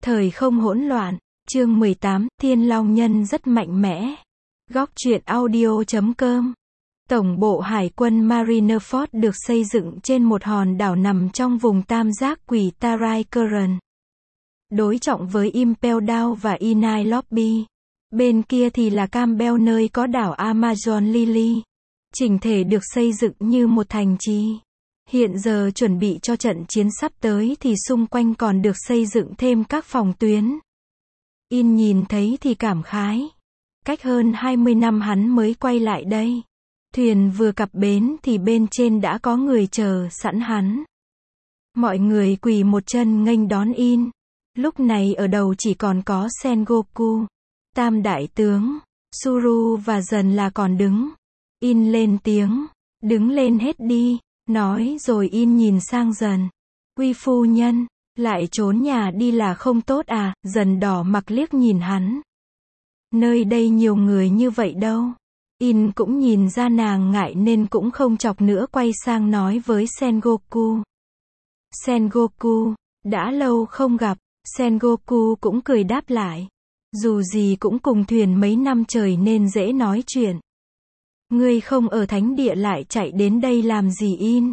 Thời không hỗn loạn, chương 18, Thiên Long Nhân rất mạnh mẽ. Góc truyện audio.com. Tổng bộ Hải quân Marineford được xây dựng trên một hòn đảo nằm trong vùng tam giác quỷ Tarai Current. Đối trọng với Impel Down và Inai Lobby. Bên kia thì là Campbell nơi có đảo Amazon Lily. Chỉnh thể được xây dựng như một thành trì. Hiện giờ chuẩn bị cho trận chiến sắp tới thì xung quanh còn được xây dựng thêm các phòng tuyến. In nhìn thấy thì cảm khái. Cách hơn 20 năm hắn mới quay lại đây. Thuyền vừa cập bến thì bên trên đã có người chờ sẵn hắn. Mọi người quỳ một chân nghênh đón In. Lúc này ở đầu chỉ còn có Sengoku, Tam Đại Tướng, Suru và Dần là còn đứng. In lên tiếng. Đứng lên hết đi. Nói rồi In nhìn sang Dần. Uy phu nhân, lại trốn nhà đi là không tốt à? Dần đỏ mặt liếc nhìn hắn. Nơi đây nhiều người như vậy đâu. In cũng nhìn ra nàng ngại nên cũng không chọc nữa, quay sang nói với Sengoku. Sengoku, đã lâu không gặp. Sengoku cũng cười đáp lại. Dù gì cũng cùng thuyền mấy năm trời nên dễ nói chuyện. Ngươi không ở thánh địa lại chạy đến đây làm gì In?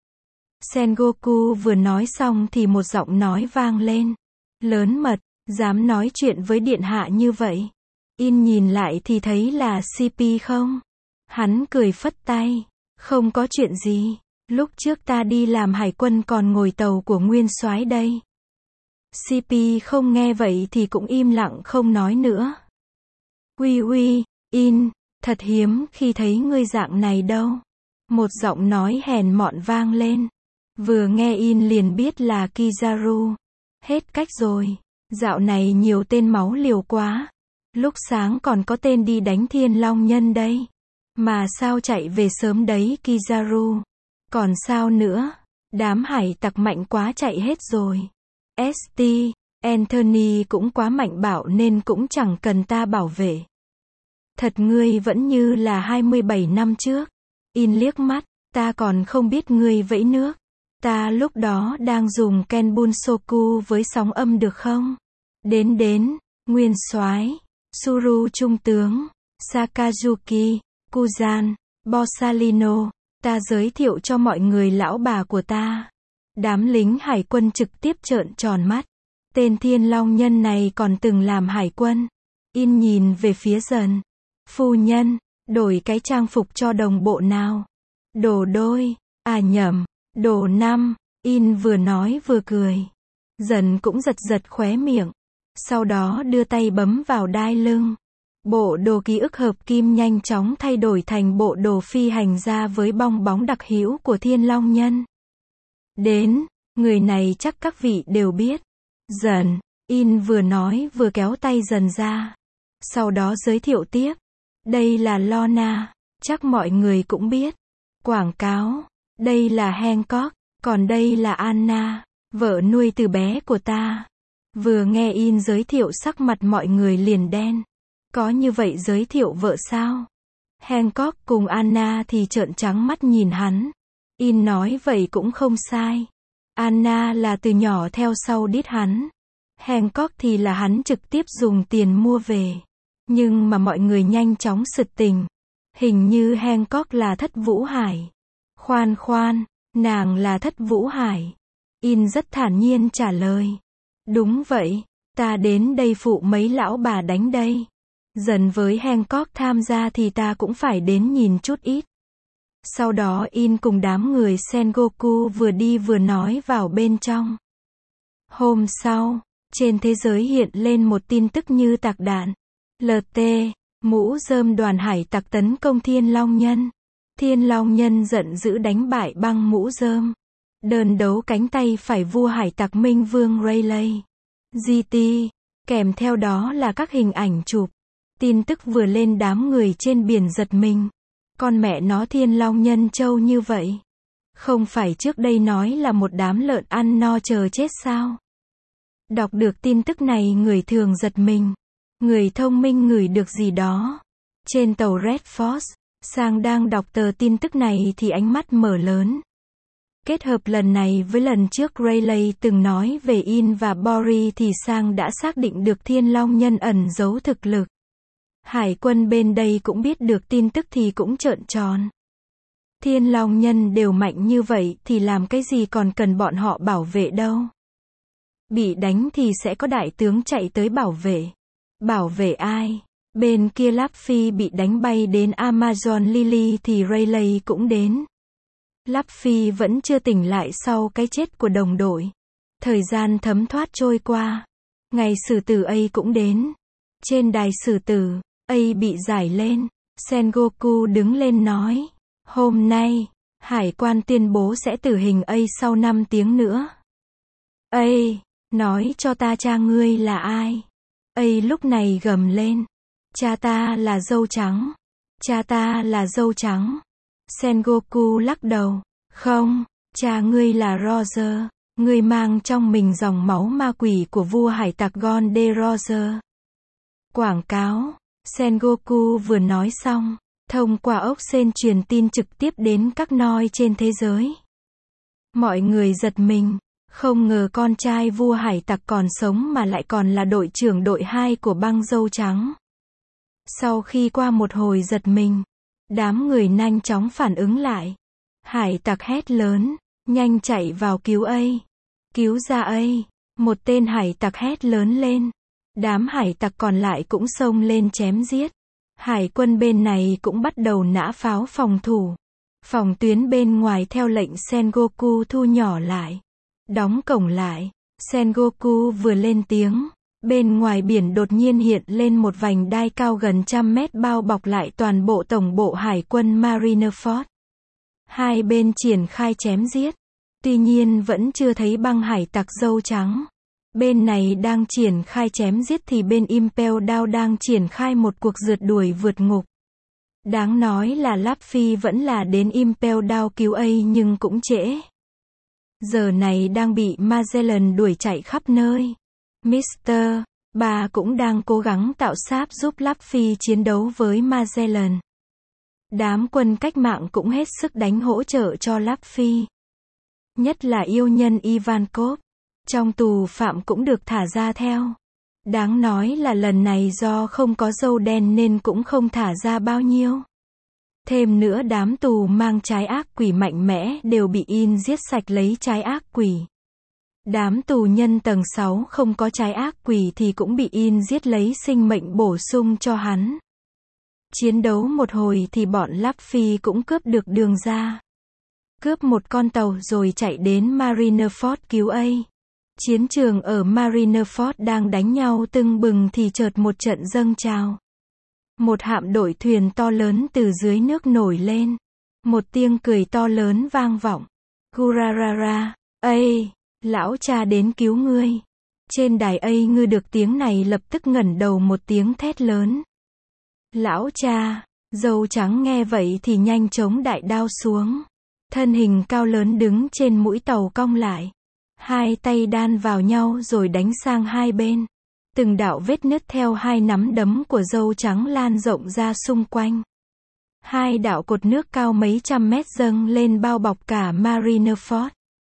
Sengoku vừa nói xong thì một giọng nói vang lên. Lớn mật, dám nói chuyện với điện hạ như vậy. In nhìn lại thì thấy là CP không? Hắn cười phất tay. Không có chuyện gì. Lúc trước ta đi làm hải quân còn ngồi tàu của nguyên soái đây. CP không nghe vậy thì cũng im lặng không nói nữa. Uy, In, thật hiếm khi thấy ngươi dạng này đâu. Một giọng nói hèn mọn vang lên. Vừa nghe In liền biết là Kizaru. Hết cách rồi. Dạo này nhiều tên máu liều quá. Lúc sáng còn có tên đi đánh Thiên Long Nhân đây. Mà sao chạy về sớm đấy Kizaru? Còn sao nữa? Đám hải tặc mạnh quá chạy hết rồi. ST, Anthony cũng quá mạnh bạo nên cũng chẳng cần ta bảo vệ. Thật ngươi vẫn như là 27 năm trước. In liếc mắt, ta còn không biết ngươi vẫy nước. Ta lúc đó đang dùng Kenbunsoku với sóng âm được không? Đến, nguyên soái, Suru trung tướng, Sakazuki, Kuzan, Borsalino, ta giới thiệu cho mọi người lão bà của ta. Đám lính hải quân trực tiếp trợn tròn mắt. Tên Thiên Long Nhân này còn từng làm hải quân. In nhìn về phía Dần. Phu nhân, đổi cái trang phục cho đồng bộ nào. Đồ đôi, à nhầm, đồ năm. In vừa nói vừa cười. Dần cũng giật khóe miệng. Sau đó đưa tay bấm vào đai lưng. Bộ đồ ký ức hợp kim nhanh chóng thay đổi thành bộ đồ phi hành gia với bong bóng đặc hữu của Thiên Long Nhân. Đến, người này chắc các vị đều biết. Dần, In vừa nói vừa kéo tay Dần ra. Sau đó giới thiệu tiếp. Đây là Lorna, chắc mọi người cũng biết. Quảng cáo, đây là Hancock, còn đây là Anna, vợ nuôi từ bé của ta. Vừa nghe In giới thiệu sắc mặt mọi người liền đen. Có như vậy giới thiệu vợ sao? Hancock cùng Anna thì trợn trắng mắt nhìn hắn. In nói vậy cũng không sai. Anna là từ nhỏ theo sau đít hắn. Hancock thì là hắn trực tiếp dùng tiền mua về. Nhưng mà mọi người nhanh chóng sực tình. Hình như Hancock là Thất Vũ Hải. Khoan, nàng là Thất Vũ Hải. In rất thản nhiên trả lời. Đúng vậy, ta đến đây phụ mấy lão bà đánh đây. Dần với Hancock tham gia thì ta cũng phải đến nhìn chút ít. Sau đó In cùng đám người Sengoku vừa đi vừa nói vào bên trong. Hôm sau, trên thế giới hiện lên một tin tức như tạc đạn. LT, mũ rơm đoàn hải tặc tấn công Thiên Long Nhân. Thiên Long Nhân giận dữ đánh bại băng mũ rơm. Đơn đấu cánh tay phải vua hải tặc Minh Vương Rayleigh. GT, kèm theo đó là các hình ảnh chụp. Tin tức vừa lên đám người trên biển giật mình. Con mẹ nó Thiên Long Nhân trâu như vậy. Không phải trước đây nói là một đám lợn ăn no chờ chết sao? Đọc được tin tức này người thường giật mình. Người thông minh ngửi được gì đó. Trên tàu Red Force, Sang đang đọc tờ tin tức này thì ánh mắt mở lớn. Kết hợp lần này với lần trước Rayleigh từng nói về In và Boris thì Sang đã xác định được Thiên Long Nhân ẩn giấu thực lực. Hải quân bên đây cũng biết được tin tức thì cũng trợn tròn. Thiên Long Nhân đều mạnh như vậy thì làm cái gì còn cần bọn họ bảo vệ đâu. Bị đánh thì sẽ có đại tướng chạy tới bảo vệ. Bảo vệ ai? Bên kia Laffy bị đánh bay đến Amazon Lily thì Rayleigh cũng đến. Laffy vẫn chưa tỉnh lại sau cái chết của đồng đội. Thời gian thấm thoát trôi qua. Ngày xử tử A cũng đến. Trên đài xử tử, A bị giải lên. Sengoku đứng lên nói. Hôm nay, hải quan tuyên bố sẽ tử hình A sau 5 tiếng nữa. A, nói cho ta cha ngươi là ai? A lúc này gầm lên. Cha ta là dâu trắng. Cha ta là dâu trắng. Sengoku lắc đầu. Không, cha ngươi là Roger. Ngươi mang trong mình dòng máu ma quỷ của vua hải tặc Gonde Roger. Quảng cáo. Sengoku vừa nói xong, thông qua ốc sên truyền tin trực tiếp đến các noi trên thế giới. Mọi người giật mình. Không ngờ con trai vua hải tặc còn sống mà lại còn là đội trưởng đội 2 của băng dâu trắng. Sau khi qua một hồi giật mình, đám người nhanh chóng phản ứng lại. Hải tặc hét lớn, nhanh chạy vào cứu A. Cứu ra A. Một tên hải tặc hét lớn lên. Đám hải tặc còn lại cũng xông lên chém giết. Hải quân bên này cũng bắt đầu nã pháo phòng thủ. Phòng tuyến bên ngoài theo lệnh Sengoku thu nhỏ lại. Đóng cổng lại. Sengoku vừa lên tiếng. Bên ngoài biển đột nhiên hiện lên một vành đai cao gần 100 mét bao bọc lại toàn bộ tổng bộ hải quân Marineford. Hai bên triển khai chém giết. Tuy nhiên vẫn chưa thấy băng hải tặc dâu trắng. Bên này đang triển khai chém giết thì bên Impel Down đang triển khai một cuộc rượt đuổi vượt ngục. Đáng nói là Laffy vẫn là đến Impel Down cứu A nhưng cũng trễ. Giờ này đang bị Magellan đuổi chạy khắp nơi. Mr. Bà cũng đang cố gắng tạo sáp giúp Laffy chiến đấu với Magellan. Đám quân cách mạng cũng hết sức đánh hỗ trợ cho Laffy. Nhất là yêu nhân Ivankov. Trong tù phạm cũng được thả ra theo. Đáng nói là lần này do không có dâu đen nên cũng không thả ra bao nhiêu. Thêm nữa đám tù mang trái ác quỷ mạnh mẽ đều bị In giết sạch lấy trái ác quỷ. Đám tù nhân tầng 6 không có trái ác quỷ thì cũng bị In giết lấy sinh mệnh bổ sung cho hắn. Chiến đấu một hồi thì bọn Laffy cũng cướp được đường ra. Cướp một con tàu rồi chạy đến Marineford cứu A. Chiến trường ở Marineford đang đánh nhau tưng bừng thì chợt một trận dâng trào. Một hạm đội thuyền to lớn từ dưới nước nổi lên. Một tiếng cười to lớn vang vọng. Gurarara, A, lão cha đến cứu ngươi. Trên đài A ngư được tiếng này lập tức ngẩng đầu một tiếng thét lớn. Lão cha, dâu trắng nghe vậy thì nhanh chóng đại đao xuống. Thân hình cao lớn đứng trên mũi tàu cong lại. Hai tay đan vào nhau rồi đánh sang hai bên. Từng đạo vết nứt theo hai nắm đấm của dâu trắng lan rộng ra xung quanh. Hai đạo cột nước cao mấy trăm mét dâng lên bao bọc cả Marineford.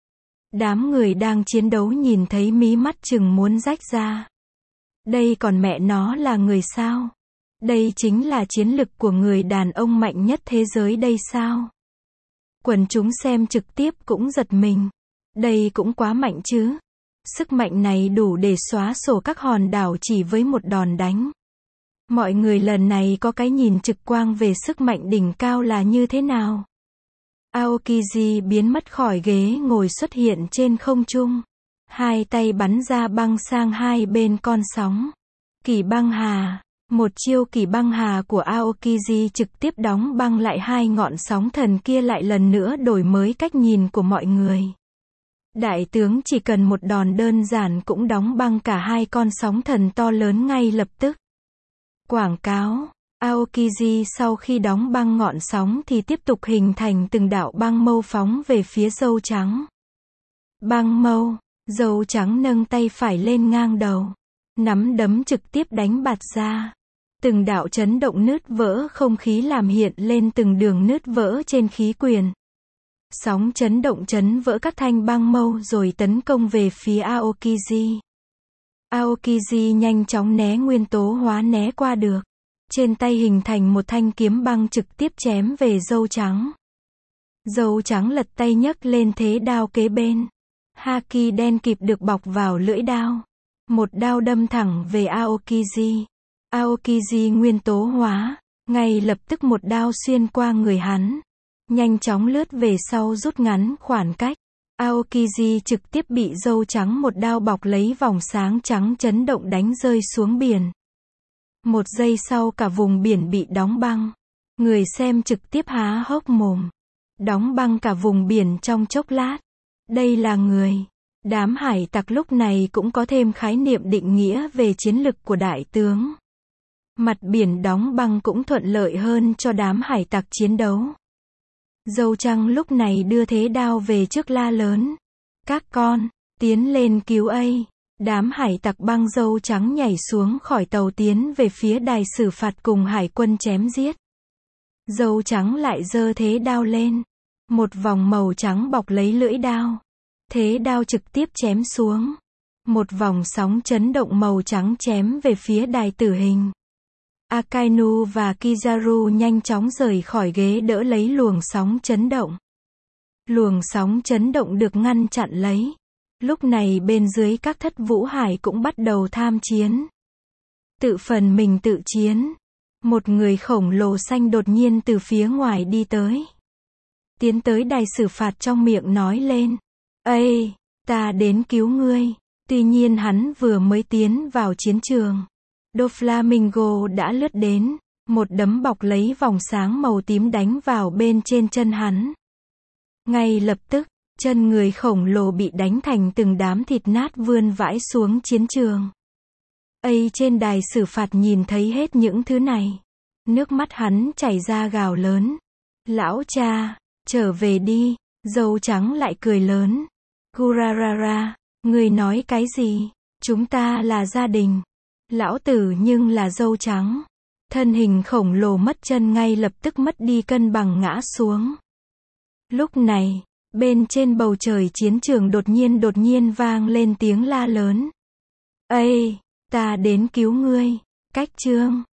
Đám người đang chiến đấu nhìn thấy mí mắt chừng muốn rách ra. Đây còn mẹ nó là người sao? Đây chính là chiến lực của người đàn ông mạnh nhất thế giới đây sao? Quần chúng xem trực tiếp cũng giật mình. Đây cũng quá mạnh chứ. Sức mạnh này đủ để xóa sổ các hòn đảo chỉ với một đòn đánh. Mọi người lần này có cái nhìn trực quang về sức mạnh đỉnh cao là như thế nào. Aokiji biến mất khỏi ghế ngồi xuất hiện trên không trung. Hai tay bắn ra băng sang hai bên con sóng. Kỷ băng hà. Một chiêu kỷ băng hà của Aokiji trực tiếp đóng băng lại hai ngọn sóng thần kia lại lần nữa đổi mới cách nhìn của mọi người. Đại tướng chỉ cần một đòn đơn giản cũng đóng băng cả hai con sóng thần to lớn ngay lập tức. Quảng cáo. Aokiji sau khi đóng băng ngọn sóng thì tiếp tục hình thành từng đạo băng mâu phóng về phía dâu trắng. Băng mâu. Dâu trắng nâng tay phải lên ngang đầu. Nắm đấm trực tiếp đánh bạt ra. Từng đạo chấn động nứt vỡ không khí làm hiện lên từng đường nứt vỡ trên khí quyển. Sóng chấn động chấn vỡ các thanh băng mâu rồi tấn công về phía Aokiji. Aokiji nhanh chóng né nguyên tố hóa né qua được. Trên tay hình thành một thanh kiếm băng trực tiếp chém về dâu trắng. Dâu trắng lật tay nhấc lên thế đao kế bên. Haki đen kịp được bọc vào lưỡi đao. Một đao đâm thẳng về Aokiji. Aokiji nguyên tố hóa. Ngay lập tức một đao xuyên qua người hắn. Nhanh chóng lướt về sau rút ngắn khoảng cách. Aokiji trực tiếp bị dâu trắng một đao bọc lấy vòng sáng trắng chấn động đánh rơi xuống biển. Một giây sau cả vùng biển bị đóng băng. Người xem trực tiếp há hốc mồm. Đóng băng cả vùng biển trong chốc lát. Đây là người. Đám hải tặc lúc này cũng có thêm khái niệm định nghĩa về chiến lực của đại tướng. Mặt biển đóng băng cũng thuận lợi hơn cho đám hải tặc chiến đấu. Dâu trắng lúc này đưa thế đao về trước la lớn. Các con, tiến lên cứu A. Đám hải tặc băng dâu trắng nhảy xuống khỏi tàu tiến về phía đài xử phạt cùng hải quân chém giết. Dâu trắng lại giơ thế đao lên. Một vòng màu trắng bọc lấy lưỡi đao. Thế đao trực tiếp chém xuống. Một vòng sóng chấn động màu trắng chém về phía đài tử hình. Akainu và Kizaru nhanh chóng rời khỏi ghế đỡ lấy luồng sóng chấn động. Luồng sóng chấn động được ngăn chặn lấy. Lúc này bên dưới các thất vũ hải cũng bắt đầu tham chiến. Tự phần mình tự chiến. Một người khổng lồ xanh đột nhiên từ phía ngoài đi tới. Tiến tới đài xử phạt trong miệng nói lên. Ê, ta đến cứu ngươi. Tuy nhiên hắn vừa mới tiến vào chiến trường. Doflamingo đã lướt đến. Một đấm bọc lấy vòng sáng màu tím đánh vào bên trên chân hắn. Ngay lập tức, chân người khổng lồ bị đánh thành từng đám thịt nát vươn vãi xuống chiến trường. Trên đài xử phạt nhìn thấy hết những thứ này. Nước mắt hắn chảy ra gào lớn. Lão cha, trở về đi. Dâu trắng lại cười lớn. Gurarara, ngươi nói cái gì? Chúng ta là gia đình. Lão tử nhưng là dâu trắng. Thân hình khổng lồ mất chân ngay lập tức mất đi cân bằng ngã xuống. Lúc này, bên trên bầu trời chiến trường đột nhiên vang lên tiếng la lớn. Ê, ta đến cứu ngươi. Cách chương